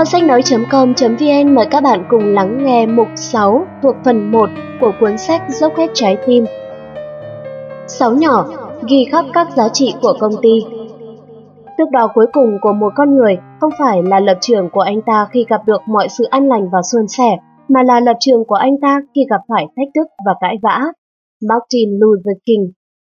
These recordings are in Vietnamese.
Kho sách nói.com.vn mời các bạn cùng lắng nghe mục 6 thuộc phần 1 của cuốn sách Dốc hết trái tim. 6 nhỏ, ghi khắc các giá trị của công ty. Thước đo cuối cùng của một con người không phải là lập trường của anh ta khi gặp được mọi sự an lành và suôn sẻ, mà là lập trường của anh ta khi gặp phải thách thức và cãi vã. Martin Luther King.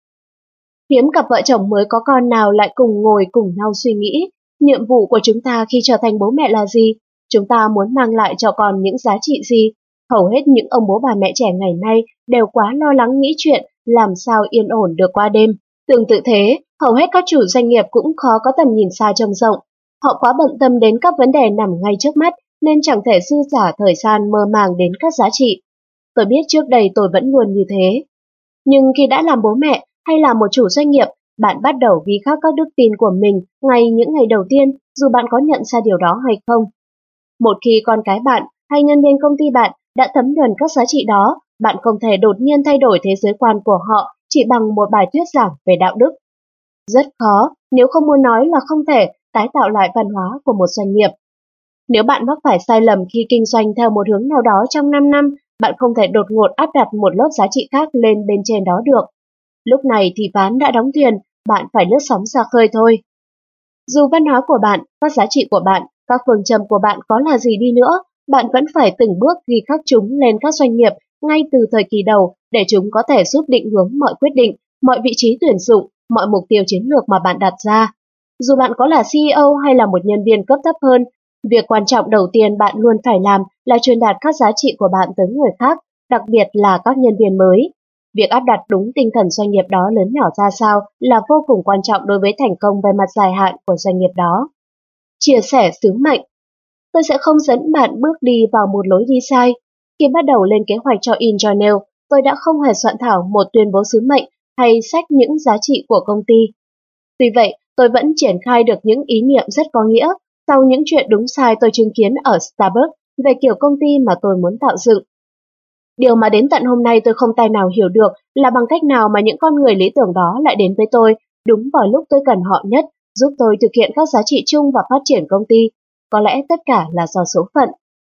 Hiếm cặp vợ chồng mới có con nào lại cùng ngồi cùng nhau suy nghĩ, nhiệm vụ của chúng ta khi trở thành bố mẹ là gì? Chúng ta muốn mang lại cho con những giá trị gì? Hầu hết những ông bố bà mẹ trẻ ngày nay đều quá lo lắng nghĩ chuyện làm sao yên ổn được qua đêm. Tương tự thế, hầu hết các chủ doanh nghiệp cũng khó có tầm nhìn xa trông rộng. Họ quá bận tâm đến các vấn đề nằm ngay trước mắt nên chẳng thể dư dả thời gian mơ màng đến các giá trị. Tôi biết trước đây tôi vẫn luôn như thế. Nhưng khi đã làm bố mẹ hay là một chủ doanh nghiệp, bạn bắt đầu ghi khắc các đức tin của mình ngay những ngày đầu tiên, dù bạn có nhận ra điều đó hay không. Một khi con cái bạn hay nhân viên công ty bạn đã thấm nhuần các giá trị đó, bạn không thể đột nhiên thay đổi thế giới quan của họ chỉ bằng một bài thuyết giảng về đạo đức. Rất khó, nếu không muốn nói là không thể, tái tạo lại văn hóa của một doanh nghiệp. Nếu bạn mắc phải sai lầm khi kinh doanh theo một hướng nào đó trong 5 năm, bạn không thể đột ngột áp đặt một lớp giá trị khác lên bên trên đó được. Lúc này thì ván đã đóng thuyền, bạn phải lướt sóng ra khơi thôi. Dù văn hóa của bạn, các giá trị của bạn, các phương châm của bạn có là gì đi nữa, bạn vẫn phải từng bước ghi khắc chúng lên các doanh nghiệp ngay từ thời kỳ đầu để chúng có thể giúp định hướng mọi quyết định, mọi vị trí tuyển dụng, mọi mục tiêu chiến lược mà bạn đặt ra. Dù bạn có là CEO hay là một nhân viên cấp thấp hơn, việc quan trọng đầu tiên bạn luôn phải làm là truyền đạt các giá trị của bạn tới người khác, đặc biệt là các nhân viên mới. Việc áp đặt đúng tinh thần doanh nghiệp đó lớn nhỏ ra sao là vô cùng quan trọng đối với thành công về mặt dài hạn của doanh nghiệp đó. Chia sẻ sứ mệnh. Tôi sẽ không dẫn bạn bước đi vào một lối đi sai. Khi bắt đầu lên kế hoạch cho InJournal, tôi đã không hề soạn thảo một tuyên bố sứ mệnh hay sách những giá trị của công ty. Tuy vậy, tôi vẫn triển khai được những ý niệm rất có nghĩa sau những chuyện đúng sai tôi chứng kiến ở Starbucks về kiểu công ty mà tôi muốn tạo dựng. Điều mà đến tận hôm nay tôi không tài nào hiểu được là bằng cách nào mà những con người lý tưởng đó lại đến với tôi đúng vào lúc tôi cần họ nhất, giúp tôi thực hiện các giá trị chung và phát triển công ty. Có lẽ tất cả là do số phận.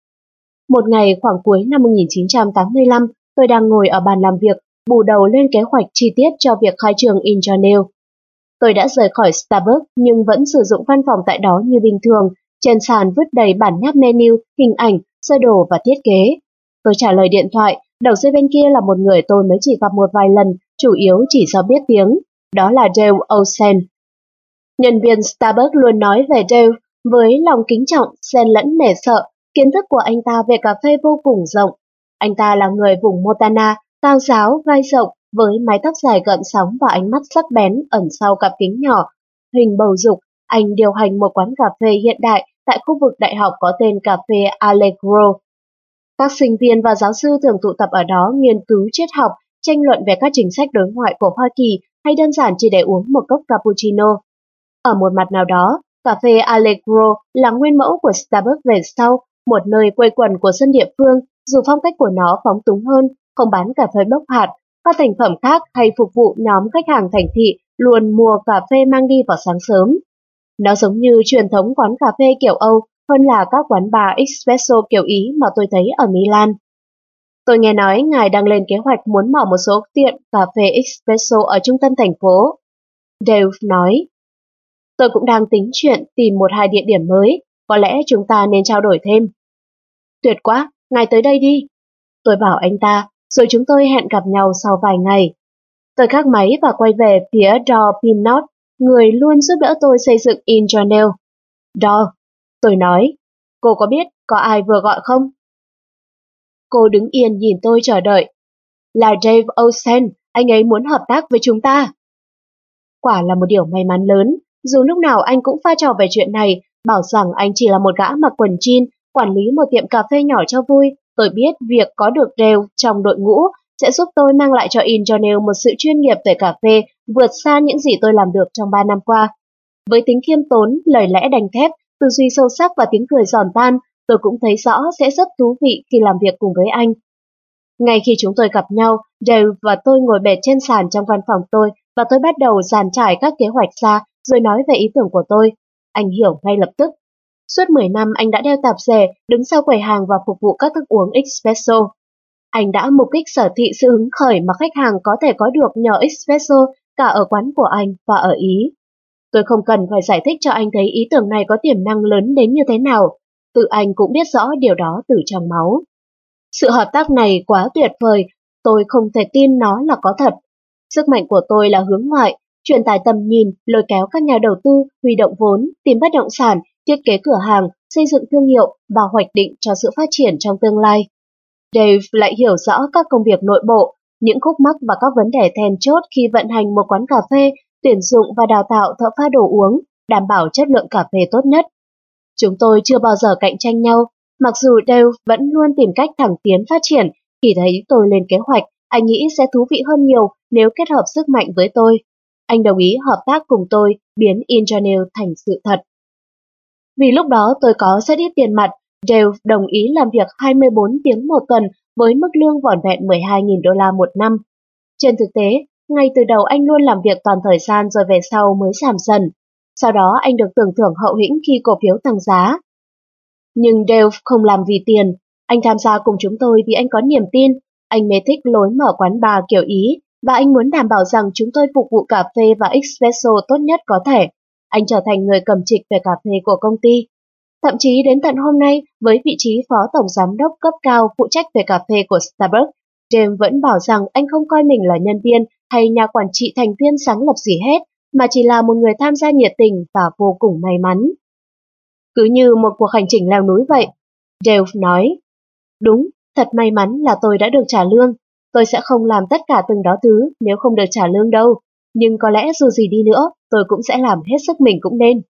Một ngày khoảng cuối năm 1985, tôi đang ngồi ở bàn làm việc, bù đầu lên kế hoạch chi tiết cho việc khai trương InJournal. Tôi đã rời khỏi Starbucks nhưng vẫn sử dụng văn phòng tại đó như bình thường, trên sàn vứt đầy bản nháp menu, hình ảnh, sơ đồ và thiết kế. Tôi trả lời điện thoại, đầu dây bên kia là một người tôi mới chỉ gặp một vài lần, chủ yếu chỉ do biết tiếng. Đó là Dale Olsen. Nhân viên Starbucks luôn nói về Dale với lòng kính trọng, xen lẫn nể sợ. Kiến thức của anh ta về cà phê vô cùng rộng. Anh ta là người vùng Montana, cao ráo, vai rộng, với mái tóc dài gợn sóng và ánh mắt sắc bén ẩn sau cặp kính nhỏ. Hình bầu dục, anh điều hành một quán cà phê hiện đại tại khu vực đại học có tên cà phê Allegro. Các sinh viên và giáo sư thường tụ tập ở đó nghiên cứu triết học, tranh luận về các chính sách đối ngoại của Hoa Kỳ hay đơn giản chỉ để uống một cốc cappuccino. Ở một mặt nào đó, cà phê Allegro là nguyên mẫu của Starbucks về sau, một nơi quây quần của dân địa phương, dù phong cách của nó phóng túng hơn, không bán cà phê bốc hạt, các thành phẩm khác hay phục vụ nhóm khách hàng thành thị luôn mua cà phê mang đi vào sáng sớm. Nó giống như truyền thống quán cà phê kiểu Âu hơn là các quán bar espresso kiểu Ý mà tôi thấy ở Milan. Tôi nghe nói ngài đang lên kế hoạch muốn mở một số tiệm cà phê espresso ở trung tâm thành phố. Dave nói, tôi cũng đang tính chuyện tìm một hai địa điểm mới, có lẽ chúng ta nên trao đổi thêm. Tuyệt quá, ngài tới đây đi. Tôi bảo anh ta, rồi chúng tôi hẹn gặp nhau sau vài ngày. Tôi gác máy và quay về phía Doug Pinot, người luôn giúp đỡ tôi xây dựng InJournal. Doug, tôi nói, cô có biết có ai vừa gọi không? Cô đứng yên nhìn tôi chờ đợi. Là Dave Olsen, anh ấy muốn hợp tác với chúng ta. Quả là một điều may mắn lớn, dù lúc nào anh cũng pha trò về chuyện này, bảo rằng anh chỉ là một gã mặc quần jean, quản lý một tiệm cà phê nhỏ cho vui. Tôi biết việc có được Dale trong đội ngũ sẽ giúp tôi mang lại cho InJournal một sự chuyên nghiệp về cà phê vượt xa những gì tôi làm được trong 3 năm qua. Với tính khiêm tốn, lời lẽ đanh thép, tư duy sâu sắc và tiếng cười giòn tan, tôi cũng thấy rõ sẽ rất thú vị khi làm việc cùng với anh. Ngay khi chúng tôi gặp nhau, Dale và tôi ngồi bệt trên sàn trong văn phòng tôi và tôi bắt đầu dàn trải các kế hoạch ra rồi nói về ý tưởng của tôi. Anh hiểu ngay lập tức. Suốt 10 năm anh đã đeo tạp dề, đứng sau quầy hàng và phục vụ các thức uống espresso. Anh đã mục đích sở thị sự hứng khởi mà khách hàng có thể có được nhờ espresso cả ở quán của anh và ở Ý. Tôi không cần phải giải thích cho anh thấy ý tưởng này có tiềm năng lớn đến như thế nào. Tự anh cũng biết rõ điều đó từ trong máu. Sự hợp tác này quá tuyệt vời, tôi không thể tin nó là có thật. Sức mạnh của tôi là hướng ngoại, truyền tải tầm nhìn, lôi kéo các nhà đầu tư, huy động vốn, tìm bất động sản, thiết kế cửa hàng, xây dựng thương hiệu và hoạch định cho sự phát triển trong tương lai. Dave lại hiểu rõ các công việc nội bộ, những khúc mắc và các vấn đề then chốt khi vận hành một quán cà phê, tuyển dụng và đào tạo thợ pha đồ uống, đảm bảo chất lượng cà phê tốt nhất. Chúng tôi chưa bao giờ cạnh tranh nhau, mặc dù Dave vẫn luôn tìm cách thẳng tiến phát triển. Khi thấy tôi lên kế hoạch, anh nghĩ sẽ thú vị hơn nhiều nếu kết hợp sức mạnh với tôi. Anh đồng ý hợp tác cùng tôi biến Ingenue thành sự thật. Vì lúc đó tôi có rất ít tiền mặt, Dave đồng ý làm việc 24 tiếng một tuần với mức lương vỏn vẹn 12.000 đô la một năm. Trên thực tế, ngay từ đầu anh luôn làm việc toàn thời gian rồi về sau mới giảm dần. Sau đó anh được tưởng thưởng hậu hĩnh khi cổ phiếu tăng giá. Nhưng Dave không làm vì tiền, anh tham gia cùng chúng tôi vì anh có niềm tin, anh mê thích lối mở quán bar kiểu Ý và anh muốn đảm bảo rằng chúng tôi phục vụ cà phê và espresso tốt nhất có thể. Anh trở thành người cầm trịch về cà phê của công ty. Thậm chí đến tận hôm nay, với vị trí phó tổng giám đốc cấp cao phụ trách về cà phê của Starbucks, James vẫn bảo rằng anh không coi mình là nhân viên hay nhà quản trị thành viên sáng lập gì hết, mà chỉ là một người tham gia nhiệt tình và vô cùng may mắn. Cứ như một cuộc hành trình leo núi vậy, Dave nói. Đúng, thật may mắn là tôi đã được trả lương. Tôi sẽ không làm tất cả từng đó thứ nếu không được trả lương đâu. Nhưng có lẽ dù gì đi nữa, tôi cũng sẽ làm hết sức mình cũng nên.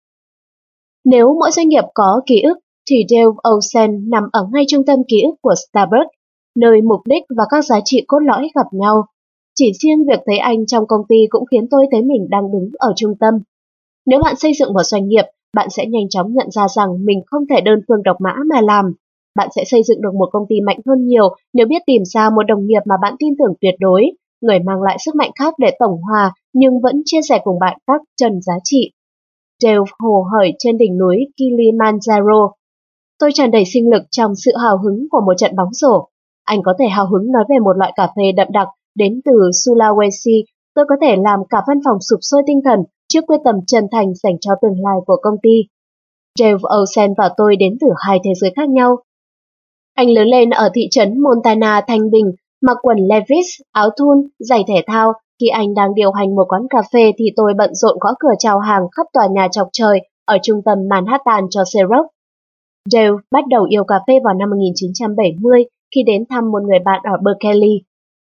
Nếu mỗi doanh nghiệp có ký ức, thì Dave Olsen nằm ở ngay trung tâm ký ức của Starbucks, nơi mục đích và các giá trị cốt lõi gặp nhau. Chỉ riêng việc thấy anh trong công ty cũng khiến tôi thấy mình đang đứng ở trung tâm. Nếu bạn xây dựng một doanh nghiệp, bạn sẽ nhanh chóng nhận ra rằng mình không thể đơn phương độc mã mà làm. Bạn sẽ xây dựng được một công ty mạnh hơn nhiều nếu biết tìm ra một đồng nghiệp mà bạn tin tưởng tuyệt đối, người mang lại sức mạnh khác để tổng hòa nhưng vẫn chia sẻ cùng bạn các trần giá trị. Dave hồ hởi trên đỉnh núi Kilimanjaro. Tôi tràn đầy sinh lực trong sự hào hứng của một trận bóng rổ. Anh có thể hào hứng nói về một loại cà phê đậm đặc đến từ Sulawesi. Tôi có thể làm cả văn phòng sụp sôi tinh thần trước quyết tâm chân thành dành cho tương lai của công ty. Dave Olsen và tôi đến từ hai thế giới khác nhau. Anh lớn lên ở thị trấn Montana Thanh Bình, mặc quần Levi's, áo thun, giày thể thao. Khi anh đang điều hành một quán cà phê thì tôi bận rộn gõ cửa chào hàng khắp tòa nhà chọc trời ở trung tâm Manhattan cho Xerox. Dave bắt đầu yêu cà phê vào năm 1970 khi đến thăm một người bạn ở Berkeley.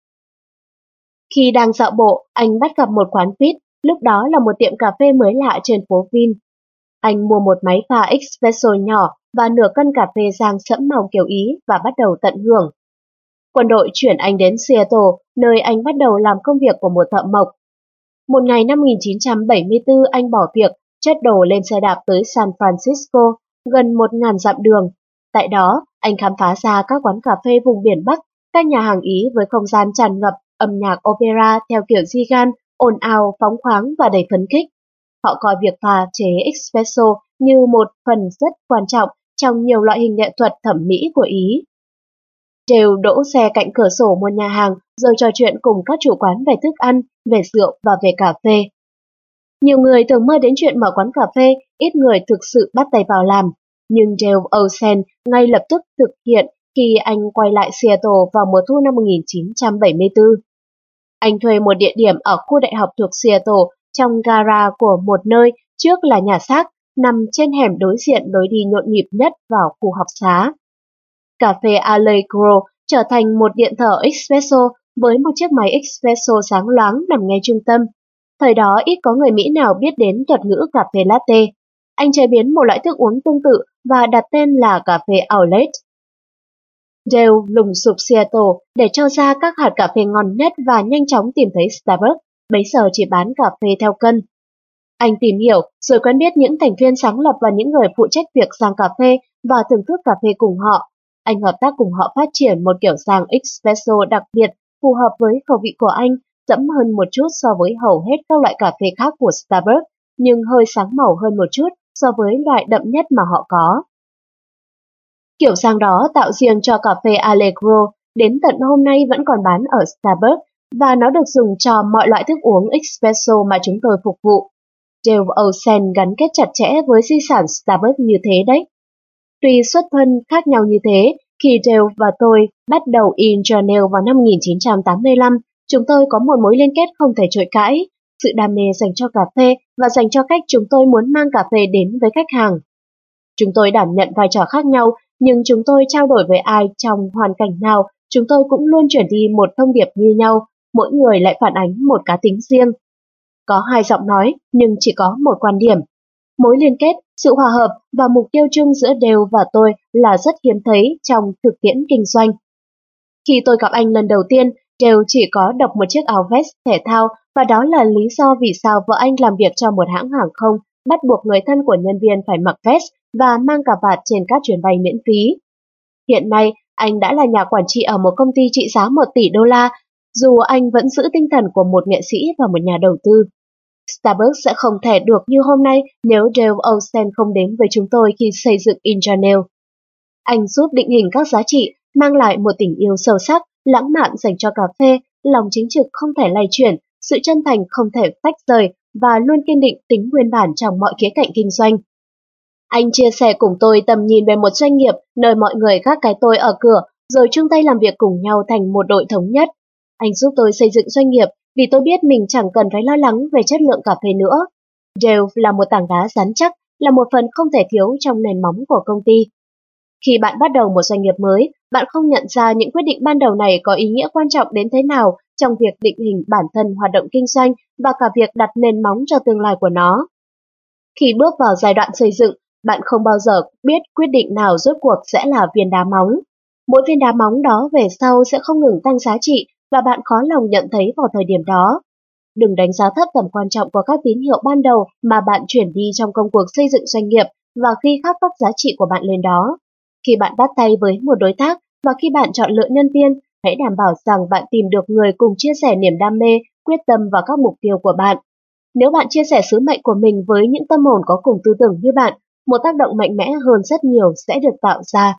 Khi đang dạo bộ, anh bắt gặp một quán pit, lúc đó là một tiệm cà phê mới lạ trên phố Vin. Anh mua một máy pha espresso nhỏ và nửa cân cà phê rang sẫm màu kiểu Ý và bắt đầu tận hưởng. Quân đội chuyển anh đến Seattle, nơi anh bắt đầu làm công việc của một thợ mộc. Một ngày năm 1974, anh bỏ việc, chất đồ lên xe đạp tới San Francisco, gần 1.000 dặm đường. Tại đó, anh khám phá ra các quán cà phê vùng biển Bắc, các nhà hàng Ý với không gian tràn ngập, âm nhạc opera theo kiểu Gigan, ồn ào, phóng khoáng và đầy phấn khích. Họ coi việc pha chế espresso như một phần rất quan trọng trong nhiều loại hình nghệ thuật thẩm mỹ của Ý. Đều đỗ xe cạnh cửa sổ một nhà hàng rồi trò chuyện cùng các chủ quán về thức ăn, về rượu và về cà phê. Nhiều người thường mơ đến chuyện mở quán cà phê, ít người thực sự bắt tay vào làm. Nhưng Dave Olsen ngay lập tức thực hiện khi anh quay lại Seattle vào mùa thu năm 1974. Anh thuê một địa điểm ở khu đại học thuộc Seattle trong gara của một nơi trước là nhà xác, nằm trên hẻm đối diện lối đi nhộn nhịp nhất vào khu học xá. Cà phê Allegro trở thành một điện thờ espresso với một chiếc máy espresso sáng loáng nằm ngay trung tâm. Thời đó ít có người Mỹ nào biết đến thuật ngữ cà phê latte. Anh chế biến một loại thức uống tương tự và đặt tên là cà phê outlet. Dale lùng sục Seattle để cho ra các hạt cà phê ngon nhất và nhanh chóng tìm thấy Starbucks, bấy giờ chỉ bán cà phê theo cân. Anh tìm hiểu rồi quen biết những thành viên sáng lập và những người phụ trách việc rang cà phê và thưởng thức cà phê cùng họ. Anh hợp tác cùng họ phát triển một kiểu rang espresso đặc biệt phù hợp với khẩu vị của anh, đậm hơn một chút so với hầu hết các loại cà phê khác của Starbucks, nhưng hơi sáng màu hơn một chút so với loại đậm nhất mà họ có. Kiểu sang đó tạo riêng cho cà phê Allegro đến tận hôm nay vẫn còn bán ở Starbucks và nó được dùng cho mọi loại thức uống espresso mà chúng tôi phục vụ. Dale Olsen gắn kết chặt chẽ với di sản Starbucks như thế đấy. Tuy xuất thân khác nhau như thế, khi Dale và tôi bắt đầu in Journal vào năm 1985, chúng tôi có một mối liên kết không thể chối cãi, sự đam mê dành cho cà phê và dành cho cách chúng tôi muốn mang cà phê đến với khách hàng. Chúng tôi đảm nhận vai trò khác nhau, nhưng chúng tôi trao đổi với ai trong hoàn cảnh nào, chúng tôi cũng luôn chuyển đi một thông điệp như nhau, mỗi người lại phản ánh một cá tính riêng. Có hai giọng nói, nhưng chỉ có một quan điểm. Mối liên kết, sự hòa hợp và mục tiêu chung giữa Dale và tôi là rất hiếm thấy trong thực tiễn kinh doanh. Khi tôi gặp anh lần đầu tiên, Dale chỉ có độc một chiếc áo vest thể thao và đó là lý do vì sao vợ anh làm việc cho một hãng hàng không bắt buộc người thân của nhân viên phải mặc vest và mang cà vạt trên các chuyến bay miễn phí. Hiện nay, anh đã là nhà quản trị ở một công ty trị giá 1 tỷ đô la, dù anh vẫn giữ tinh thần của một nghệ sĩ và một nhà đầu tư. Starbucks sẽ không thể được như hôm nay nếu Dale Olsen không đến với chúng tôi khi xây dựng InJournal. Anh giúp định hình các giá trị, mang lại một tình yêu sâu sắc, lãng mạn dành cho cà phê, lòng chính trực không thể lay chuyển, sự chân thành không thể tách rời và luôn kiên định tính nguyên bản trong mọi khía cạnh kinh doanh. Anh chia sẻ cùng tôi tầm nhìn về một doanh nghiệp nơi mọi người gác cái tôi ở cửa rồi chung tay làm việc cùng nhau thành một đội thống nhất. Anh giúp tôi xây dựng doanh nghiệp vì tôi biết mình chẳng cần phải lo lắng về chất lượng cà phê nữa. Dale là một tảng đá rắn chắc, là một phần không thể thiếu trong nền móng của công ty. Khi bạn bắt đầu một doanh nghiệp mới, bạn không nhận ra những quyết định ban đầu này có ý nghĩa quan trọng đến thế nào trong việc định hình bản thân hoạt động kinh doanh và cả việc đặt nền móng cho tương lai của nó. Khi bước vào giai đoạn xây dựng, bạn không bao giờ biết quyết định nào rốt cuộc sẽ là viên đá móng. Mỗi viên đá móng đó về sau sẽ không ngừng tăng giá trị và bạn khó lòng nhận thấy vào thời điểm đó. Đừng đánh giá thấp tầm quan trọng của các tín hiệu ban đầu mà bạn chuyển đi trong công cuộc xây dựng doanh nghiệp và khi khắc các giá trị của bạn lên đó. Khi bạn bắt tay với một đối tác và khi bạn chọn lựa nhân viên, hãy đảm bảo rằng bạn tìm được người cùng chia sẻ niềm đam mê, quyết tâm và các mục tiêu của bạn. Nếu bạn chia sẻ sứ mệnh của mình với những tâm hồn có cùng tư tưởng như bạn, một tác động mạnh mẽ hơn rất nhiều sẽ được tạo ra.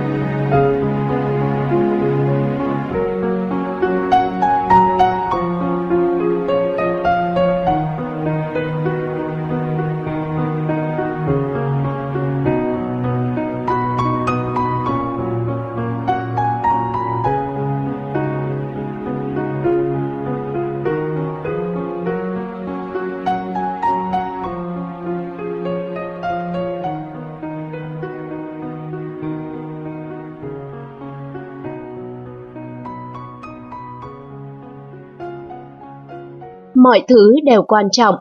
Mọi thứ đều quan trọng.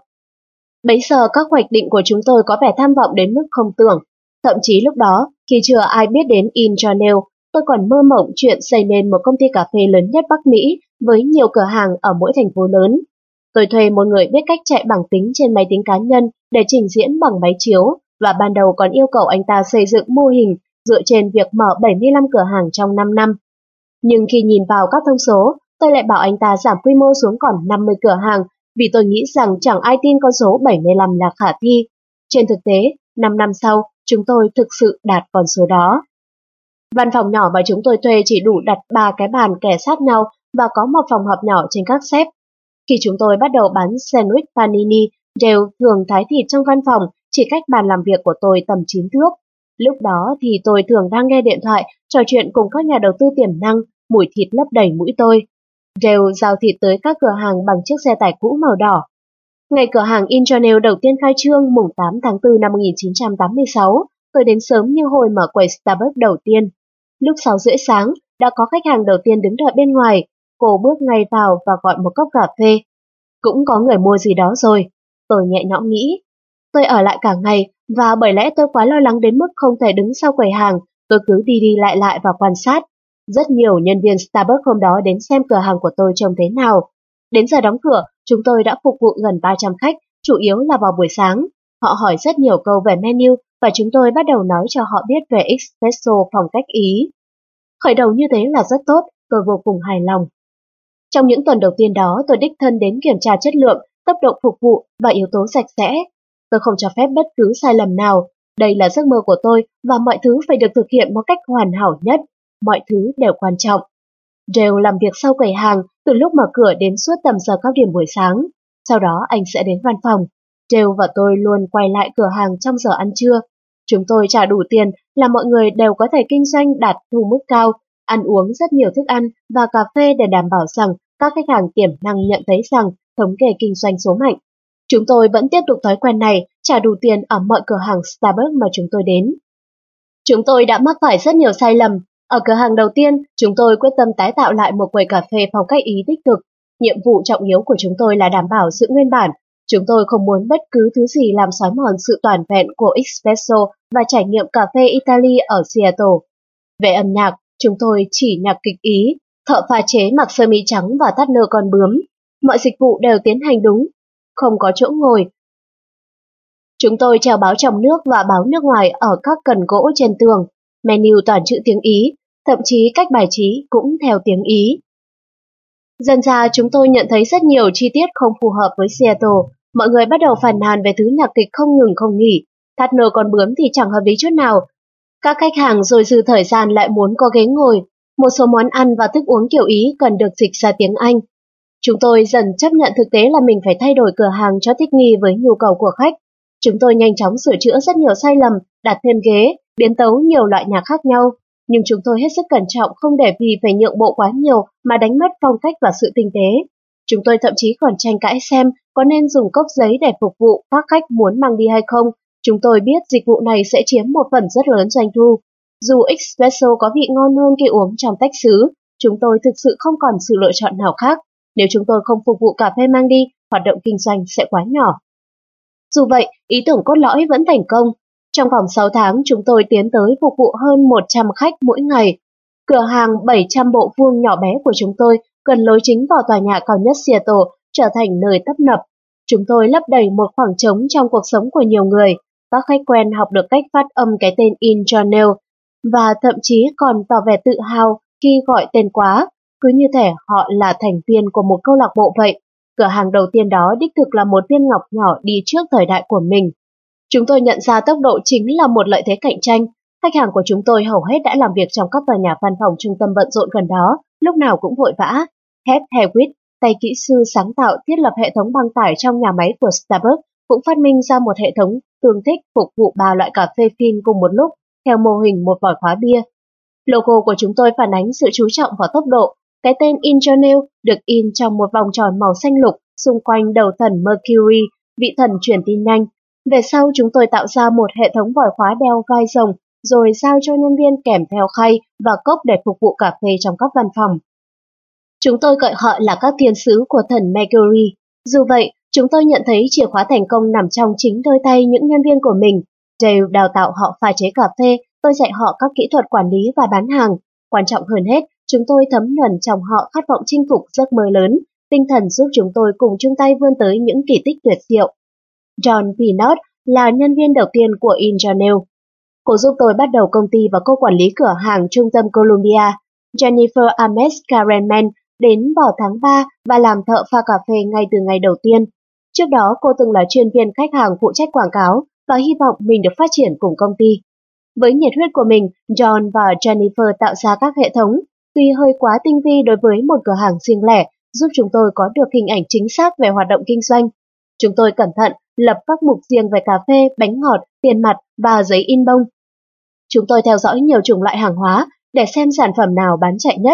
Bấy giờ các hoạch định của chúng tôi có vẻ tham vọng đến mức không tưởng. Thậm chí lúc đó, khi chưa ai biết đến InJournal, tôi còn mơ mộng chuyện xây nên một công ty cà phê lớn nhất Bắc Mỹ với nhiều cửa hàng ở mỗi thành phố lớn. Tôi thuê một người biết cách chạy bảng tính trên máy tính cá nhân để trình diễn bằng máy chiếu và ban đầu còn yêu cầu anh ta xây dựng mô hình dựa trên việc mở 75 cửa hàng trong 5 năm. Nhưng khi nhìn vào các thông số, tôi lại bảo anh ta giảm quy mô xuống còn 50 cửa hàng vì tôi nghĩ rằng chẳng ai tin con số 75 là khả thi. Trên thực tế, 5 năm sau, chúng tôi thực sự đạt con số đó. Văn phòng nhỏ mà chúng tôi thuê chỉ đủ đặt 3 cái bàn kề sát nhau và có một phòng họp nhỏ trên các xếp. Khi chúng tôi bắt đầu bán sandwich panini, đều thường thái thịt trong văn phòng, chỉ cách bàn làm việc của tôi tầm 9 thước. Lúc đó thì tôi thường đang nghe điện thoại, trò chuyện cùng các nhà đầu tư tiềm năng, mùi thịt lấp đầy mũi tôi. Đều giao thịt tới các cửa hàng bằng chiếc xe tải cũ màu đỏ. Ngày cửa hàng InJournal đầu tiên khai trương mùng 8 tháng 4 năm 1986, tôi đến sớm như hồi mở quầy Starbucks đầu tiên. Lúc 6 rưỡi sáng, đã có khách hàng đầu tiên đứng đợi bên ngoài. Cô bước ngay vào và gọi một cốc cà phê. Cũng có người mua gì đó rồi. Tôi nhẹ nhõm nghĩ. Tôi ở lại cả ngày và bởi lẽ tôi quá lo lắng đến mức không thể đứng sau quầy hàng, tôi cứ đi đi lại và quan sát. Rất nhiều nhân viên Starbucks hôm đó đến xem cửa hàng của tôi trông thế nào. Đến giờ đóng cửa, chúng tôi đã phục vụ gần 300 khách, chủ yếu là vào buổi sáng. Họ hỏi rất nhiều câu về menu và chúng tôi bắt đầu nói cho họ biết về espresso phong cách Ý. Khởi đầu như thế là rất tốt, tôi vô cùng hài lòng. Trong những tuần đầu tiên đó, tôi đích thân đến kiểm tra chất lượng, tốc độ phục vụ và yếu tố sạch sẽ. Tôi không cho phép bất cứ sai lầm nào. Đây là giấc mơ của tôi và mọi thứ phải được thực hiện một cách hoàn hảo nhất. Mọi thứ đều quan trọng. Dale làm việc sau quầy hàng từ lúc mở cửa đến suốt tầm giờ cao điểm buổi sáng. Sau đó anh sẽ đến văn phòng. Dale và tôi luôn quay lại cửa hàng trong giờ ăn trưa. Chúng tôi trả đủ tiền là mọi người đều có thể kinh doanh đạt thu mức cao, ăn uống rất nhiều thức ăn và cà phê để đảm bảo rằng các khách hàng tiềm năng nhận thấy rằng thống kê kinh doanh số mạnh. Chúng tôi vẫn tiếp tục thói quen này, trả đủ tiền ở mọi cửa hàng Starbucks mà chúng tôi đến. Chúng tôi đã mắc phải rất nhiều sai lầm. Ở cửa hàng đầu tiên, chúng tôi quyết tâm tái tạo lại một quầy cà phê phong cách Ý đích thực. Nhiệm vụ trọng yếu của chúng tôi là đảm bảo sự nguyên bản. Chúng tôi không muốn bất cứ thứ gì làm xói mòn sự toàn vẹn của espresso và trải nghiệm cà phê Italy ở Seattle. Về âm nhạc, chúng tôi chỉ nhạc kịch Ý, thợ pha chế mặc sơ mi trắng và tát nơ con bướm. Mọi dịch vụ đều tiến hành đúng, không có chỗ ngồi. Chúng tôi treo báo trong nước và báo nước ngoài ở các cần gỗ trên tường. Menu toàn chữ tiếng Ý, thậm chí cách bài trí cũng theo tiếng Ý. Dần ra chúng tôi nhận thấy rất nhiều chi tiết không phù hợp với Seattle. Mọi người bắt đầu phàn nàn về thứ nhạc kịch không ngừng không nghỉ. Tát nơ con bướm thì chẳng hợp lý chút nào. Các khách hàng dồi dư thời gian lại muốn có ghế ngồi. Một số món ăn và thức uống kiểu Ý cần được dịch ra tiếng Anh. Chúng tôi dần chấp nhận thực tế là mình phải thay đổi cửa hàng cho thích nghi với nhu cầu của khách. Chúng tôi nhanh chóng sửa chữa rất nhiều sai lầm, đặt thêm ghế, biến tấu nhiều loại nhạc khác nhau. Nhưng chúng tôi hết sức cẩn trọng không để vì phải nhượng bộ quá nhiều mà đánh mất phong cách và sự tinh tế. Chúng tôi thậm chí còn tranh cãi xem có nên dùng cốc giấy để phục vụ các khách muốn mang đi hay không. Chúng tôi biết dịch vụ này sẽ chiếm một phần rất lớn doanh thu. Dù espresso có vị ngon hơn khi uống trong tách sứ, chúng tôi thực sự không còn sự lựa chọn nào khác. Nếu chúng tôi không phục vụ cà phê mang đi, hoạt động kinh doanh sẽ quá nhỏ. Dù vậy, ý tưởng cốt lõi vẫn thành công. Trong vòng 6 tháng, chúng tôi tiến tới phục vụ hơn 100 khách mỗi ngày. Cửa hàng 700 bộ vuông nhỏ bé của chúng tôi, gần lối chính vào tòa nhà cao nhất Seattle, trở thành nơi tấp nập. Chúng tôi lấp đầy một khoảng trống trong cuộc sống của nhiều người. Các khách quen học được cách phát âm cái tên Injonel và thậm chí còn tỏ vẻ tự hào khi gọi tên quá, cứ như thể họ là thành viên của một câu lạc bộ vậy. Cửa hàng đầu tiên đó đích thực là một viên ngọc nhỏ đi trước thời đại của mình. Chúng tôi nhận ra tốc độ chính là một lợi thế cạnh tranh. Khách hàng của chúng tôi hầu hết đã làm việc trong các tòa nhà văn phòng trung tâm bận rộn gần đó, lúc nào cũng vội vã. Heath Hewitt, tay kỹ sư sáng tạo thiết lập hệ thống băng tải trong nhà máy của Starbucks, cũng phát minh ra một hệ thống tương thích phục vụ 3 loại cà phê phin cùng một lúc, theo mô hình một vòi khóa bia. Logo của chúng tôi phản ánh sự chú trọng vào tốc độ. Cái tên Injonel được in trong một vòng tròn màu xanh lục xung quanh đầu thần Mercury, vị thần truyền tin nhanh. Về sau chúng tôi tạo ra một hệ thống vòi khóa đeo vai rồng, rồi giao cho nhân viên kèm theo khay và cốc để phục vụ cà phê trong các văn phòng. Chúng tôi gọi họ là các thiên sứ của thần Mercury. Dù vậy, chúng tôi nhận thấy chìa khóa thành công nằm trong chính đôi tay những nhân viên của mình. Dale đào tạo họ pha chế cà phê, tôi dạy họ các kỹ thuật quản lý và bán hàng. Quan trọng hơn hết, chúng tôi thấm nhuần trong họ khát vọng chinh phục giấc mơ lớn, tinh thần giúp chúng tôi cùng chung tay vươn tới những kỳ tích tuyệt diệu. John Pinot là nhân viên đầu tiên của Injonel. Cô giúp tôi bắt đầu công ty và cô quản lý cửa hàng trung tâm Columbia. Jennifer Ames Karenman đến vào tháng 3 và làm thợ pha cà phê ngay từ ngày đầu tiên. Trước đó cô từng là chuyên viên khách hàng phụ trách quảng cáo và hy vọng mình được phát triển cùng công ty. Với nhiệt huyết của mình, John và Jennifer tạo ra các hệ thống, tuy hơi quá tinh vi đối với một cửa hàng riêng lẻ, giúp chúng tôi có được hình ảnh chính xác về hoạt động kinh doanh. Chúng tôi cẩn thận lập các mục riêng về cà phê, bánh ngọt, tiền mặt và giấy in bông. Chúng tôi theo dõi nhiều chủng loại hàng hóa để xem sản phẩm nào bán chạy nhất.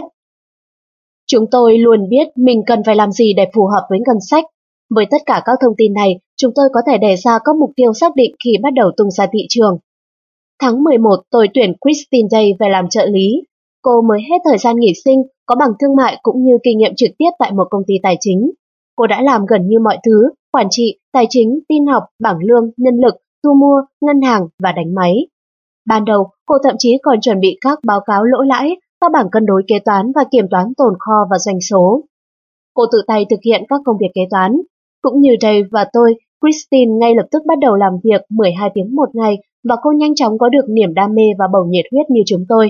Chúng tôi luôn biết mình cần phải làm gì để phù hợp với ngân sách. Với tất cả các thông tin này, chúng tôi có thể đề ra các mục tiêu xác định khi bắt đầu tung ra thị trường. Tháng 11, tôi tuyển Christine Day về làm trợ lý. Cô mới hết thời gian nghỉ sinh, có bằng thương mại cũng như kinh nghiệm trực tiếp tại một công ty tài chính. Cô đã làm gần như mọi thứ, quản trị, tài chính, tin học, bảng lương, nhân lực, thu mua, ngân hàng và đánh máy. Ban đầu, cô thậm chí còn chuẩn bị các báo cáo lỗ lãi, các bảng cân đối kế toán và kiểm toán tồn kho và doanh số. Cô tự tay thực hiện các công việc kế toán. Cũng như Dave và tôi, Christine ngay lập tức bắt đầu làm việc 12 tiếng một ngày và cô nhanh chóng có được niềm đam mê và bầu nhiệt huyết như chúng tôi.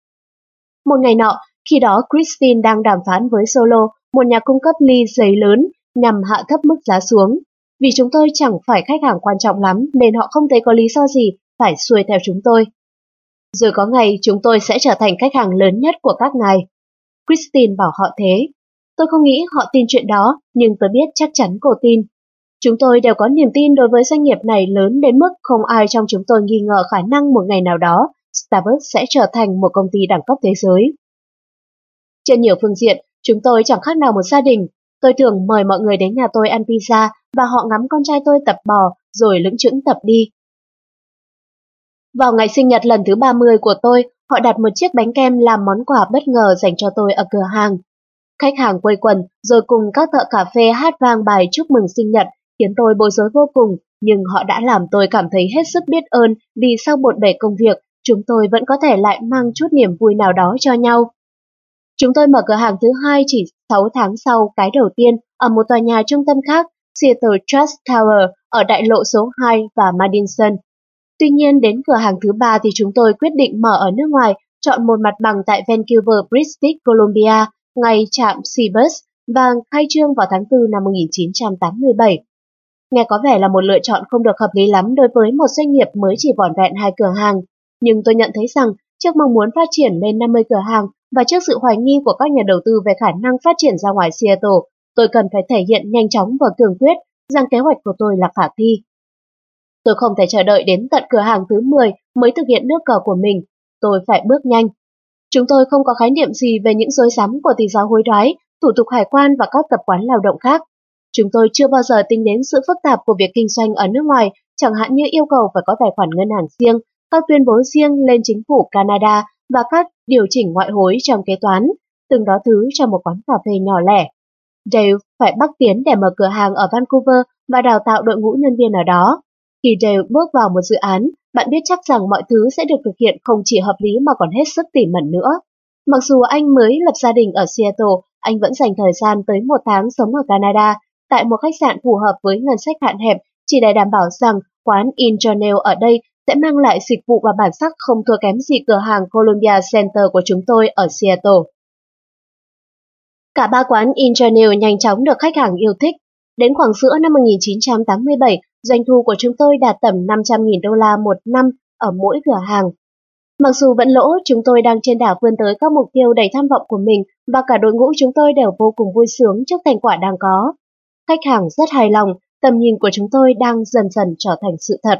Một ngày nọ, khi đó Christine đang đàm phán với Solo, một nhà cung cấp ly giấy lớn, nhằm hạ thấp mức giá xuống. Vì chúng tôi chẳng phải khách hàng quan trọng lắm nên họ không thấy có lý do gì phải xuôi theo chúng tôi. Rồi có ngày chúng tôi sẽ trở thành khách hàng lớn nhất của các ngài. Christine bảo họ thế. Tôi không nghĩ họ tin chuyện đó, nhưng tôi biết chắc chắn cô tin. Chúng tôi đều có niềm tin đối với doanh nghiệp này lớn đến mức không ai trong chúng tôi nghi ngờ khả năng một ngày nào đó Starbucks sẽ trở thành một công ty đẳng cấp thế giới. Trên nhiều phương diện, chúng tôi chẳng khác nào một gia đình. Tôi thường mời mọi người đến nhà tôi ăn pizza và họ ngắm con trai tôi tập bò rồi lững chững tập đi. Vào ngày sinh nhật lần thứ 30 của tôi, họ đặt một chiếc bánh kem làm món quà bất ngờ dành cho tôi ở cửa hàng. Khách hàng quây quần rồi cùng các thợ cà phê hát vang bài chúc mừng sinh nhật, khiến tôi bối rối vô cùng, nhưng họ đã làm tôi cảm thấy hết sức biết ơn vì sau bộn bề công việc, chúng tôi vẫn có thể lại mang chút niềm vui nào đó cho nhau. Chúng tôi mở cửa hàng thứ hai chỉ 6 tháng sau cái đầu tiên ở một tòa nhà trung tâm khác, Seattle Trust Tower ở đại lộ số 2 và Madison. Tuy nhiên đến cửa hàng thứ ba thì chúng tôi quyết định mở ở nước ngoài, chọn một mặt bằng tại Vancouver, British Columbia, ngay trạm Seabus và khai trương vào tháng 4 năm 1987. Nghe có vẻ là một lựa chọn không được hợp lý lắm đối với một doanh nghiệp mới chỉ vỏn vẹn 2 cửa hàng, nhưng tôi nhận thấy rằng trước mong muốn phát triển lên 50 cửa hàng và trước sự hoài nghi của các nhà đầu tư về khả năng phát triển ra ngoài Seattle, tôi cần phải thể hiện nhanh chóng và cường quyết rằng kế hoạch của tôi là khả thi. Tôi không thể chờ đợi đến tận cửa hàng thứ 10 mới thực hiện nước cờ của mình, tôi phải bước nhanh. Chúng tôi không có khái niệm gì về những rối rắm của tỷ giá hối đoái, thủ tục hải quan và các tập quán lao động khác. Chúng tôi chưa bao giờ tính đến sự phức tạp của việc kinh doanh ở nước ngoài, chẳng hạn như yêu cầu phải có tài khoản ngân hàng riêng, các tuyên bố riêng lên chính phủ Canada và các điều chỉnh ngoại hối trong kế toán, từng đó thứ cho một quán cà phê nhỏ lẻ. Dale phải bắc tiến để mở cửa hàng ở Vancouver và đào tạo đội ngũ nhân viên ở đó. Khi Dale bước vào một dự án, bạn biết chắc rằng mọi thứ sẽ được thực hiện không chỉ hợp lý mà còn hết sức tỉ mẩn nữa. Mặc dù anh mới lập gia đình ở Seattle, anh vẫn dành thời gian tới 1 tháng sống ở Canada, tại một khách sạn phù hợp với ngân sách hạn hẹp, chỉ để đảm bảo rằng quán Injournal ở đây sẽ mang lại dịch vụ và bản sắc không thua kém gì cửa hàng Columbia Center của chúng tôi ở Seattle. Cả ba quán Injournal nhanh chóng được khách hàng yêu thích. Đến khoảng giữa năm 1987, doanh thu của chúng tôi đạt tầm $500.000 một năm ở mỗi cửa hàng. Mặc dù vẫn lỗ, chúng tôi đang trên đà vươn tới các mục tiêu đầy tham vọng của mình và cả đội ngũ chúng tôi đều vô cùng vui sướng trước thành quả đang có. Khách hàng rất hài lòng, tầm nhìn của chúng tôi đang dần dần trở thành sự thật.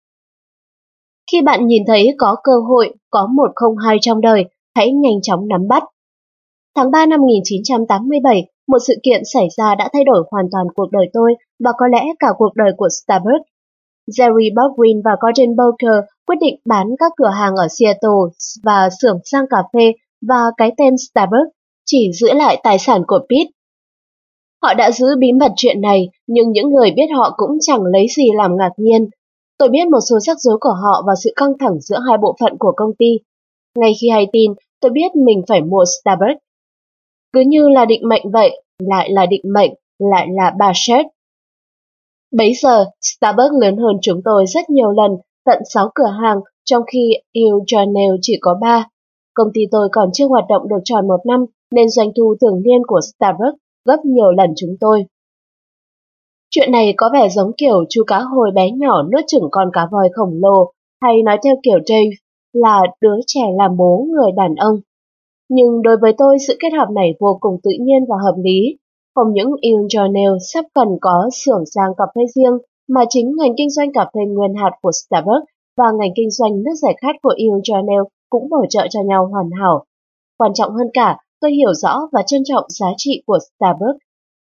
Khi bạn nhìn thấy có cơ hội, có 102 trong đời, hãy nhanh chóng nắm bắt. Tháng 3 năm 1987, một sự kiện xảy ra đã thay đổi hoàn toàn cuộc đời tôi và có lẽ cả cuộc đời của Starbucks. Jerry Baldwin và Gordon Booker quyết định bán các cửa hàng ở Seattle và xưởng sang cà phê và cái tên Starbucks, chỉ giữ lại tài sản của Pete. Họ đã giữ bí mật chuyện này, nhưng những người biết họ cũng chẳng lấy gì làm ngạc nhiên. Tôi biết một số rắc rối của họ và sự căng thẳng giữa hai bộ phận của công ty. Ngay khi hay tin, tôi biết mình phải mua Starbucks. Cứ như là định mệnh vậy, lại là định mệnh, lại là Barshet. Bấy giờ, Starbucks lớn hơn chúng tôi rất nhiều lần, tận 6 cửa hàng, trong khi Injournal chỉ có 3. Công ty tôi còn chưa hoạt động được tròn 1 năm, nên doanh thu thường niên của Starbucks gấp nhiều lần chúng tôi. Chuyện này có vẻ giống kiểu chú cá hồi bé nhỏ nuốt chửng con cá voi khổng lồ, hay nói theo kiểu Dave là đứa trẻ làm bố người đàn ông. Nhưng đối với tôi, sự kết hợp này vô cùng tự nhiên và hợp lý. Không những Injournal sắp cần có xưởng rang cà phê riêng, mà chính ngành kinh doanh cà phê nguyên hạt của Starbucks và ngành kinh doanh nước giải khát của Injournal cũng bổ trợ cho nhau hoàn hảo. Quan trọng hơn cả, tôi hiểu rõ và trân trọng giá trị của Starbucks.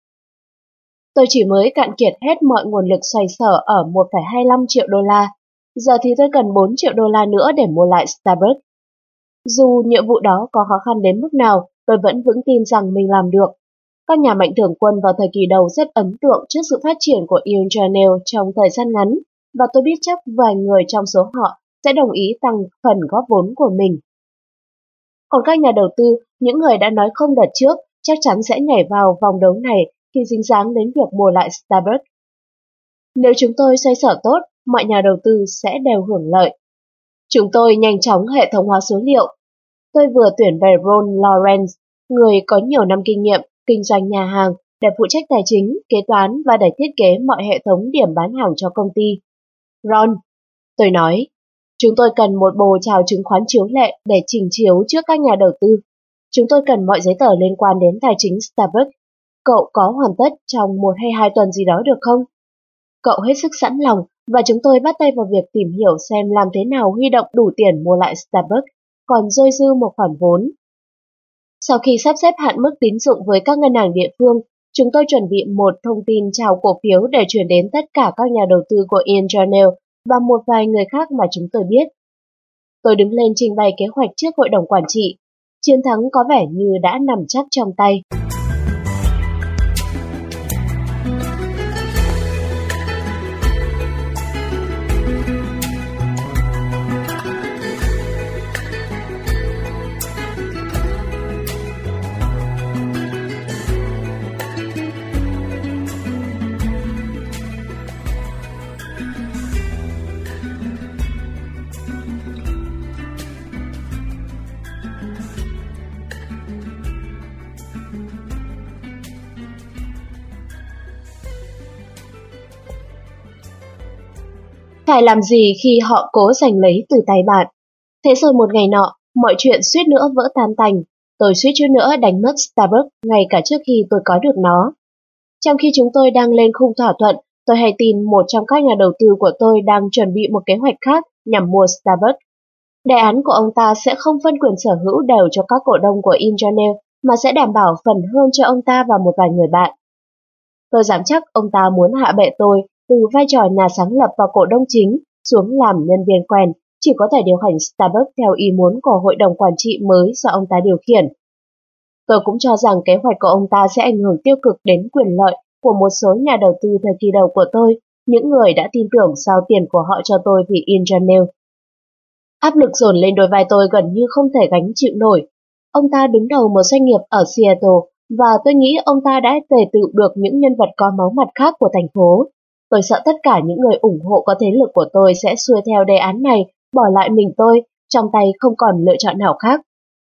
Tôi chỉ mới cạn kiệt hết mọi nguồn lực xoay sở ở 1,25 triệu đô la. Giờ thì tôi cần 4 triệu đô la nữa để mua lại Starbucks. Dù nhiệm vụ đó có khó khăn đến mức nào, tôi vẫn vững tin rằng mình làm được. Các nhà mạnh thường quân vào thời kỳ đầu rất ấn tượng trước sự phát triển của Injournal trong thời gian ngắn, và tôi biết chắc vài người trong số họ sẽ đồng ý tăng phần góp vốn của mình. Còn các nhà đầu tư, những người đã nói không đợt trước, chắc chắn sẽ nhảy vào vòng đấu này khi dính dáng đến việc mua lại Starbucks. Nếu chúng tôi xoay sở tốt, mọi nhà đầu tư sẽ đều hưởng lợi. Chúng tôi nhanh chóng hệ thống hóa số liệu. Tôi vừa tuyển về Ron Lawrence, người có nhiều năm kinh nghiệm kinh doanh nhà hàng, để phụ trách tài chính, kế toán và để thiết kế mọi hệ thống điểm bán hàng cho công ty. Ron, tôi nói, chúng tôi cần một bộ chào chứng khoán chiếu lệ để trình chiếu trước các nhà đầu tư. Chúng tôi cần mọi giấy tờ liên quan đến tài chính Starbucks. Cậu có hoàn tất trong 1 hay 2 tuần gì đó được không? Cậu hết sức sẵn lòng và chúng tôi bắt tay vào việc tìm hiểu xem làm thế nào huy động đủ tiền mua lại Starbucks, còn dôi dư một khoản vốn. Sau khi sắp xếp hạn mức tín dụng với các ngân hàng địa phương, chúng tôi chuẩn bị một thông tin chào cổ phiếu để chuyển đến tất cả các nhà đầu tư của Ian Journal và một vài người khác mà chúng tôi biết. Tôi đứng lên trình bày kế hoạch trước hội đồng quản trị. Chiến thắng có vẻ như đã nằm chắc trong tay. Phải làm gì khi họ cố giành lấy từ tay bạn? Thế rồi một ngày nọ, mọi chuyện suýt nữa vỡ tan tành. Tôi suýt chút nữa đánh mất Starbucks ngay cả trước khi tôi có được nó. Trong khi chúng tôi đang lên khung thỏa thuận, tôi hay tin một trong các nhà đầu tư của tôi đang chuẩn bị một kế hoạch khác nhằm mua Starbucks. Đề án của ông ta sẽ không phân quyền sở hữu đều cho các cổ đông của Injanel, mà sẽ đảm bảo phần hơn cho ông ta và một vài người bạn. Tôi dám chắc ông ta muốn hạ bệ tôi từ vai trò nhà sáng lập và cổ đông chính xuống làm nhân viên quen, chỉ có thể điều hành Starbucks theo ý muốn của hội đồng quản trị mới do ông ta điều khiển. Tôi cũng cho rằng kế hoạch của ông ta sẽ ảnh hưởng tiêu cực đến quyền lợi của một số nhà đầu tư thời kỳ đầu của tôi, những người đã tin tưởng giao tiền của họ cho tôi vì Injanel. Áp lực dồn lên đôi vai tôi gần như không thể gánh chịu nổi. Ông ta đứng đầu một doanh nghiệp ở Seattle và tôi nghĩ ông ta đã tề tựu được những nhân vật có máu mặt khác của thành phố. Tôi sợ tất cả những người ủng hộ có thế lực của tôi sẽ xuôi theo đề án này, bỏ lại mình tôi, trong tay không còn lựa chọn nào khác.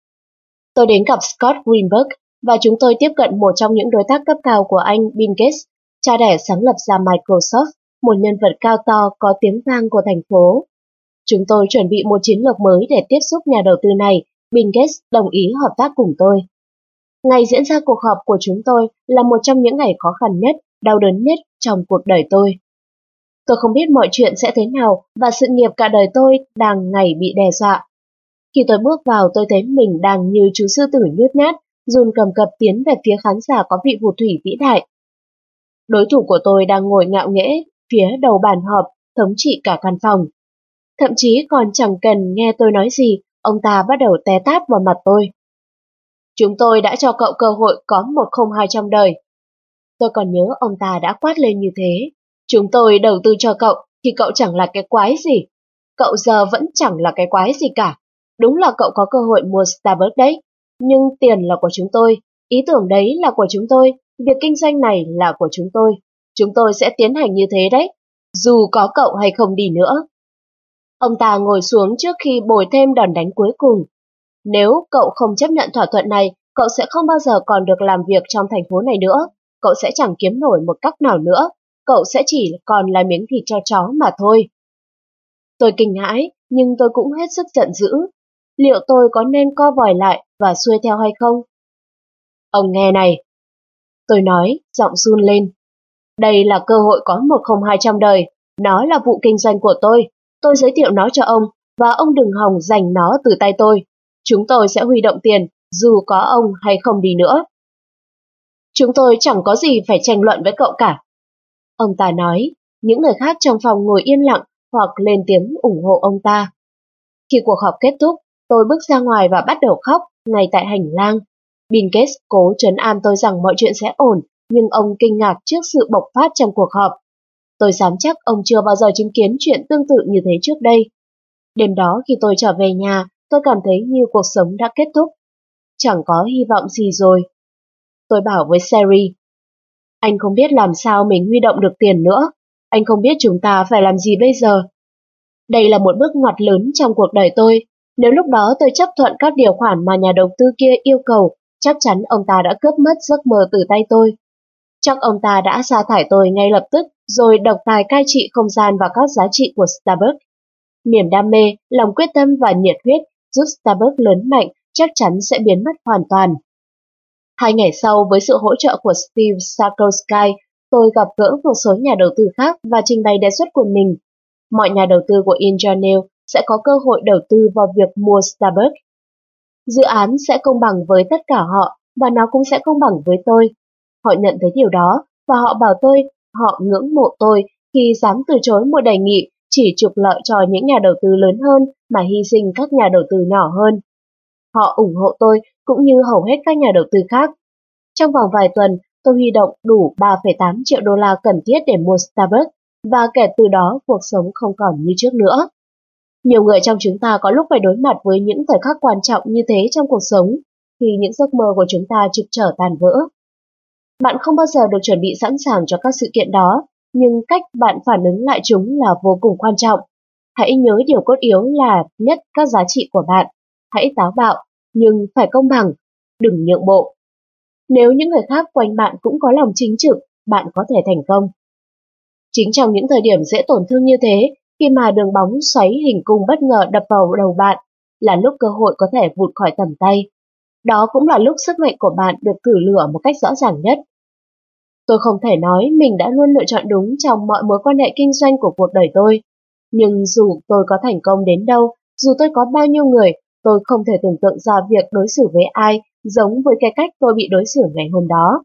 Tôi đến gặp Scott Greenberg và chúng tôi tiếp cận một trong những đối tác cấp cao của anh, Bill Gates, cha đẻ sáng lập ra Microsoft, một nhân vật cao to có tiếng vang của thành phố. Chúng tôi chuẩn bị một chiến lược mới để tiếp xúc nhà đầu tư này. Bill Gates đồng ý hợp tác cùng tôi. Ngày diễn ra cuộc họp của chúng tôi là một trong những ngày khó khăn nhất, đau đớn nhất trong cuộc đời tôi. Tôi không biết mọi chuyện sẽ thế nào và sự nghiệp cả đời tôi đang ngày bị đe dọa. Khi tôi bước vào tôi thấy mình đang như chú sư tử nhút nhát, run cầm cập tiến về phía khán giả có vị phù thủy vĩ đại. Đối thủ của tôi đang ngồi ngạo nghễ phía đầu bàn họp, thống trị cả căn phòng. Thậm chí còn chẳng cần nghe tôi nói gì, ông ta bắt đầu té tát vào mặt tôi. Chúng tôi đã cho cậu cơ hội có 102 trong đời. Tôi còn nhớ ông ta đã quát lên như thế. Chúng tôi đầu tư cho cậu thì cậu chẳng là cái quái gì. Cậu giờ vẫn chẳng là cái quái gì cả. Đúng là cậu có cơ hội mua Starbucks đấy. Nhưng tiền là của chúng tôi, ý tưởng đấy là của chúng tôi, việc kinh doanh này là của chúng tôi. Chúng tôi sẽ tiến hành như thế đấy, dù có cậu hay không đi nữa. Ông ta ngồi xuống trước khi bồi thêm đòn đánh cuối cùng. Nếu cậu không chấp nhận thỏa thuận này, cậu sẽ không bao giờ còn được làm việc trong thành phố này nữa. Cậu sẽ chẳng kiếm nổi một cách nào nữa. Cậu sẽ chỉ còn là miếng thịt cho chó mà thôi. Tôi kinh hãi, nhưng tôi cũng hết sức giận dữ. Liệu tôi có nên co vòi lại và xuôi theo hay không? Ông nghe này. Tôi nói, giọng run lên. Đây là cơ hội có 102 trong đời. Nó là vụ kinh doanh của tôi. Tôi giới thiệu nó cho ông, và ông đừng hòng giành nó từ tay tôi. Chúng tôi sẽ huy động tiền, dù có ông hay không đi nữa. Chúng tôi chẳng có gì phải tranh luận với cậu cả. Ông ta nói, những người khác trong phòng ngồi yên lặng hoặc lên tiếng ủng hộ ông ta. Khi cuộc họp kết thúc, tôi bước ra ngoài và bắt đầu khóc ngay tại hành lang. Bill Gates cố trấn an tôi rằng mọi chuyện sẽ ổn, nhưng ông kinh ngạc trước sự bộc phát trong cuộc họp. Tôi dám chắc ông chưa bao giờ chứng kiến chuyện tương tự như thế trước đây. Đêm đó khi tôi trở về nhà, tôi cảm thấy như cuộc sống đã kết thúc. Chẳng có hy vọng gì rồi. Tôi bảo với Sherry, anh không biết làm sao mình huy động được tiền nữa. Anh không biết chúng ta phải làm gì bây giờ. Đây là một bước ngoặt lớn trong cuộc đời tôi. Nếu lúc đó tôi chấp thuận các điều khoản mà nhà đầu tư kia yêu cầu, chắc chắn ông ta đã cướp mất giấc mơ từ tay tôi. Chắc ông ta đã sa thải tôi ngay lập tức rồi độc tài cai trị không gian và các giá trị của Starbucks. Niềm đam mê, lòng quyết tâm và nhiệt huyết giúp Starbucks lớn mạnh chắc chắn sẽ biến mất hoàn toàn. 2 ngày sau, với sự hỗ trợ của Steve Sarkowski, tôi gặp gỡ một số nhà đầu tư khác và trình bày đề xuất của mình. Mọi nhà đầu tư của Ingenue sẽ có cơ hội đầu tư vào việc mua Starbucks. Dự án sẽ công bằng với tất cả họ và nó cũng sẽ công bằng với tôi. Họ nhận thấy điều đó và họ bảo họ ngưỡng mộ tôi khi dám từ chối một đề nghị chỉ trục lợi cho những nhà đầu tư lớn hơn mà hy sinh các nhà đầu tư nhỏ hơn. Họ ủng hộ tôi cũng như hầu hết các nhà đầu tư khác. Trong vòng vài tuần, tôi huy động đủ 3,8 triệu đô la cần thiết để mua Starbucks và kể từ đó cuộc sống không còn như trước nữa. Nhiều người trong chúng ta có lúc phải đối mặt với những thời khắc quan trọng như thế trong cuộc sống, khi những giấc mơ của chúng ta trực trở tan vỡ. Bạn không bao giờ được chuẩn bị sẵn sàng cho các sự kiện đó, nhưng cách bạn phản ứng lại chúng là vô cùng quan trọng. Hãy nhớ điều cốt yếu là nhất các giá trị của bạn. Hãy táo bạo, nhưng phải công bằng, đừng nhượng bộ. Nếu những người khác quanh bạn cũng có lòng chính trực, bạn có thể thành công. Chính trong những thời điểm dễ tổn thương như thế, khi mà đường bóng xoáy hình cung bất ngờ đập vào đầu bạn, là lúc cơ hội có thể vụt khỏi tầm tay. Đó cũng là lúc sức mạnh của bạn được thử lửa một cách rõ ràng nhất. Tôi không thể nói mình đã luôn lựa chọn đúng trong mọi mối quan hệ kinh doanh của cuộc đời tôi. Nhưng dù tôi có thành công đến đâu, dù tôi có bao nhiêu người, tôi không thể tưởng tượng ra việc đối xử với ai giống với cái cách tôi bị đối xử ngày hôm đó.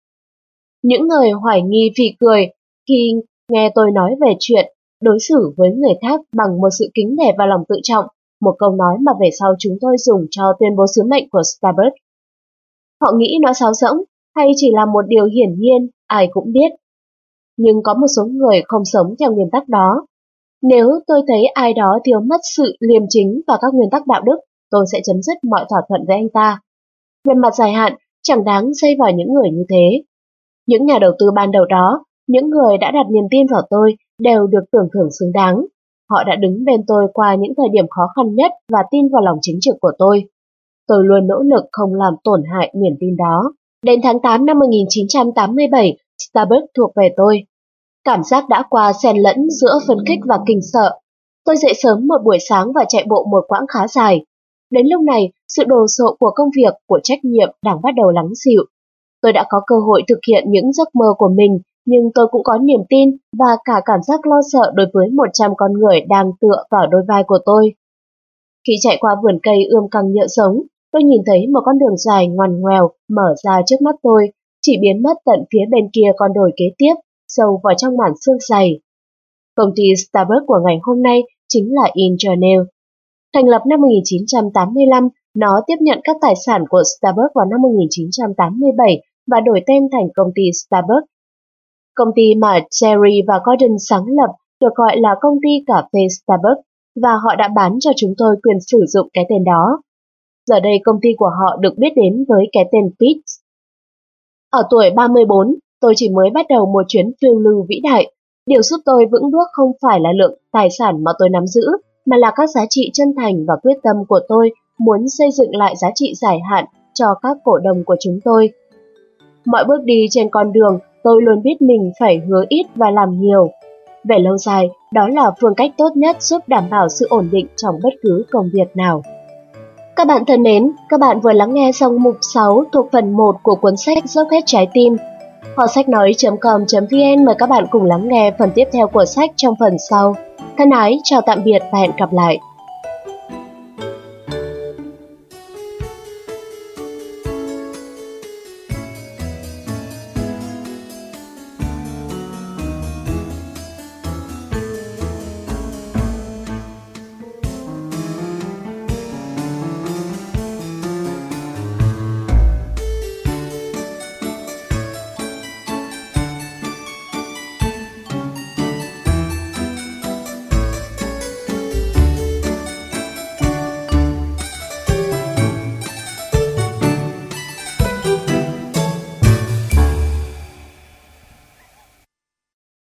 Những người hoài nghi phì cười khi nghe tôi nói về chuyện đối xử với người khác bằng một sự kính nể và lòng tự trọng, một câu nói mà về sau chúng tôi dùng cho tuyên bố sứ mệnh của Starbucks. Họ nghĩ nó sáo rỗng hay chỉ là một điều hiển nhiên, ai cũng biết. Nhưng có một số người không sống theo nguyên tắc đó. Nếu tôi thấy ai đó thiếu mất sự liêm chính và các nguyên tắc đạo đức, tôi sẽ chấm dứt mọi thỏa thuận với anh ta. Về mặt dài hạn, chẳng đáng dây vào những người như thế. Những nhà đầu tư ban đầu đó, những người đã đặt niềm tin vào tôi, đều được tưởng thưởng xứng đáng. Họ đã đứng bên tôi qua những thời điểm khó khăn nhất và tin vào lòng chính trực của tôi. Tôi luôn nỗ lực không làm tổn hại niềm tin đó. Đến tháng 8 năm 1987, Starbucks thuộc về tôi. Cảm giác đã qua xen lẫn giữa phấn khích và kinh sợ. Tôi dậy sớm một buổi sáng và chạy bộ một quãng khá dài. Đến lúc này, sự đồ sộ của công việc, của trách nhiệm đang bắt đầu lắng dịu. Tôi đã có cơ hội thực hiện những giấc mơ của mình, nhưng tôi cũng có niềm tin và cả cảm giác lo sợ đối với 100 con người đang tựa vào đôi vai của tôi. Khi chạy qua vườn cây ươm căng nhựa sống, tôi nhìn thấy một con đường dài ngoằn ngoèo mở ra trước mắt tôi, chỉ biến mất tận phía bên kia con đồi kế tiếp, sâu vào trong màn sương dày. Công ty Starbucks của ngày hôm nay chính là Ingenue. Thành lập năm 1985, nó tiếp nhận các tài sản của Starbucks vào năm 1987 và đổi tên thành công ty Starbucks. Công ty mà Jerry và Gordon sáng lập được gọi là công ty cà phê Starbucks và họ đã bán cho chúng tôi quyền sử dụng cái tên đó. Giờ đây công ty của họ được biết đến với cái tên Peet's. Ở tuổi 34, tôi chỉ mới bắt đầu một chuyến phiêu lưu vĩ đại. Điều giúp tôi vững bước không phải là lượng tài sản mà tôi nắm giữ, mà là các giá trị chân thành và quyết tâm của tôi muốn xây dựng lại giá trị dài hạn cho các cổ đông của chúng tôi. Mọi bước đi trên con đường, tôi luôn biết mình phải hứa ít và làm nhiều. Về lâu dài, đó là phương cách tốt nhất giúp đảm bảo sự ổn định trong bất cứ công việc nào. Các bạn thân mến, các bạn vừa lắng nghe xong mục 6 thuộc phần 1 của cuốn sách Dốc Hết Trái Tim. Họ sách nói.com.vn mời các bạn cùng lắng nghe phần tiếp theo của sách trong phần sau. Thân ái, chào tạm biệt và hẹn gặp lại.